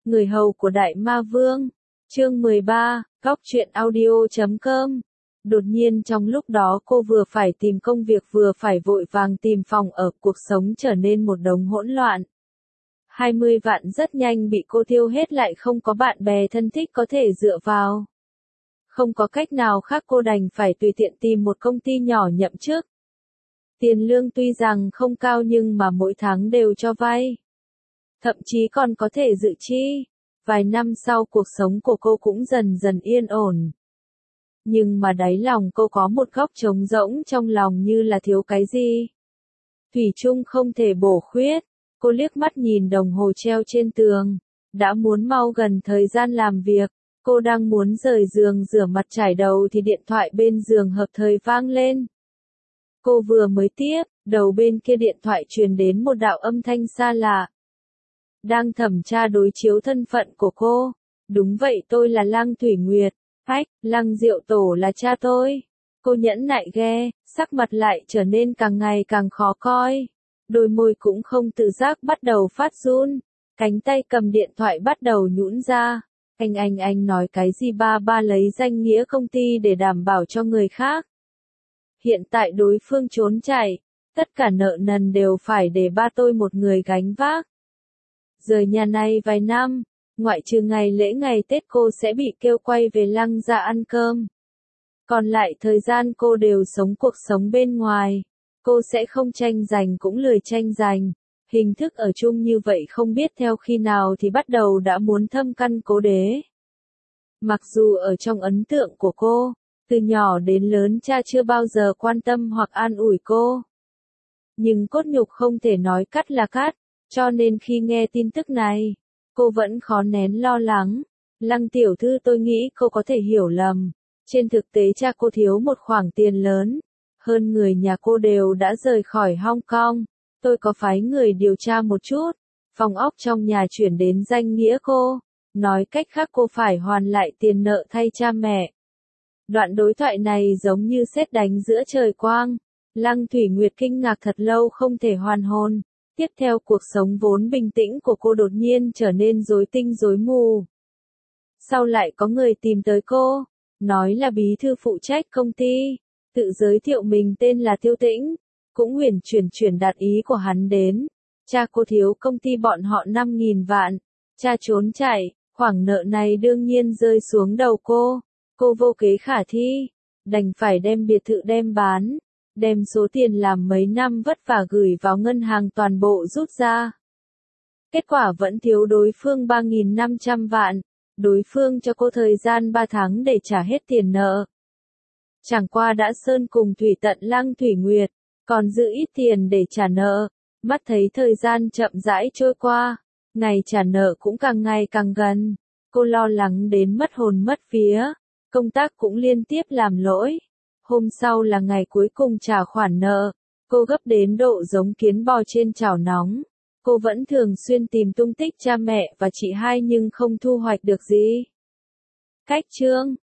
Người hầu của Đại Ma Vương. Chương 13, Góc truyện audio.com. Đột nhiên trong lúc đó cô vừa phải tìm công việc vừa phải vội vàng tìm phòng ở, cuộc sống trở nên một đống hỗn loạn. 20 vạn rất nhanh bị cô tiêu hết, lại không có bạn bè thân thích có thể dựa vào. Không có cách nào khác, cô đành phải tùy tiện tìm một công ty nhỏ nhậm chức. Tiền lương tuy rằng không cao nhưng mà mỗi tháng đều cho vay. Thậm chí còn có thể dự chi. Vài năm sau cuộc sống của cô cũng dần dần yên ổn. Nhưng mà đáy lòng cô có một góc trống rỗng trong lòng, như là thiếu cái gì. Thủy chung không thể bổ khuyết. Cô liếc mắt nhìn đồng hồ treo trên tường. Đã muốn mau gần thời gian làm việc. Cô đang muốn rời giường rửa mặt trải đầu thì điện thoại bên giường hợp thời vang lên. Cô vừa mới tiếp, đầu bên kia điện thoại truyền đến một đạo âm thanh xa lạ. Đang thẩm tra đối chiếu thân phận của cô. Đúng vậy, tôi là Lăng Thủy Nguyệt. Ách, Lăng Diệu Tổ là cha tôi. Cô nhẫn nại ghe, sắc mặt lại trở nên càng ngày càng khó coi. Đôi môi cũng không tự giác bắt đầu phát run. Cánh tay cầm điện thoại bắt đầu nhũn ra. Anh nói cái gì, ba lấy danh nghĩa công ty để đảm bảo cho người khác. Hiện tại đối phương trốn chạy, tất cả nợ nần đều phải để ba tôi một người gánh vác. Rời nhà này vài năm, ngoại trừ ngày lễ ngày Tết cô sẽ bị kêu quay về Lăng gia ăn cơm. Còn lại thời gian cô đều sống cuộc sống bên ngoài. Cô sẽ không tranh giành cũng lười tranh giành. Hình thức ở chung như vậy không biết theo khi nào thì bắt đầu đã muốn thâm căn cố đế. Mặc dù ở trong ấn tượng của cô, từ nhỏ đến lớn cha chưa bao giờ quan tâm hoặc an ủi cô. Nhưng cốt nhục không thể nói cắt là cắt, cho nên khi nghe tin tức này, cô vẫn khó nén lo lắng. Lăng tiểu thư, tôi nghĩ cô có thể hiểu lầm. Trên thực tế cha cô thiếu một khoản tiền lớn. Hơn người nhà cô đều đã rời khỏi Hong Kong. Tôi có phái người điều tra một chút. Phòng ốc trong nhà chuyển đến danh nghĩa cô. Nói cách khác cô phải hoàn lại tiền nợ thay cha mẹ. Đoạn đối thoại này giống như sét đánh giữa trời quang. Lăng Thủy Nguyệt kinh ngạc thật lâu không thể hoàn hồn. Tiếp theo cuộc sống vốn bình tĩnh của cô đột nhiên trở nên rối tinh rối mù. Sau lại có người tìm tới cô, nói là bí thư phụ trách công ty, tự giới thiệu mình tên là Tiêu Tĩnh, cũng huyền chuyển đạt ý của hắn đến. Cha cô thiếu công ty bọn họ 5.000 vạn, cha trốn chạy, khoản nợ này đương nhiên rơi xuống đầu cô vô kế khả thi, đành phải đem biệt thự đem bán. Đem số tiền làm mấy năm vất vả gửi vào ngân hàng toàn bộ rút ra. Kết quả vẫn thiếu đối phương 3.500 vạn. Đối phương cho cô thời gian 3 tháng để trả hết tiền nợ. Chẳng qua đã sơn cùng thủy tận Lăng Thủy Nguyệt, còn giữ ít tiền để trả nợ. Mắt thấy thời gian chậm rãi trôi qua, ngày trả nợ cũng càng ngày càng gần. Cô lo lắng đến mất hồn mất vía, công tác cũng liên tiếp làm lỗi. Hôm sau là ngày cuối cùng trả khoản nợ, cô gấp đến độ giống kiến bò trên chảo nóng. Cô vẫn thường xuyên tìm tung tích cha mẹ và chị hai nhưng không thu hoạch được gì. Cách chương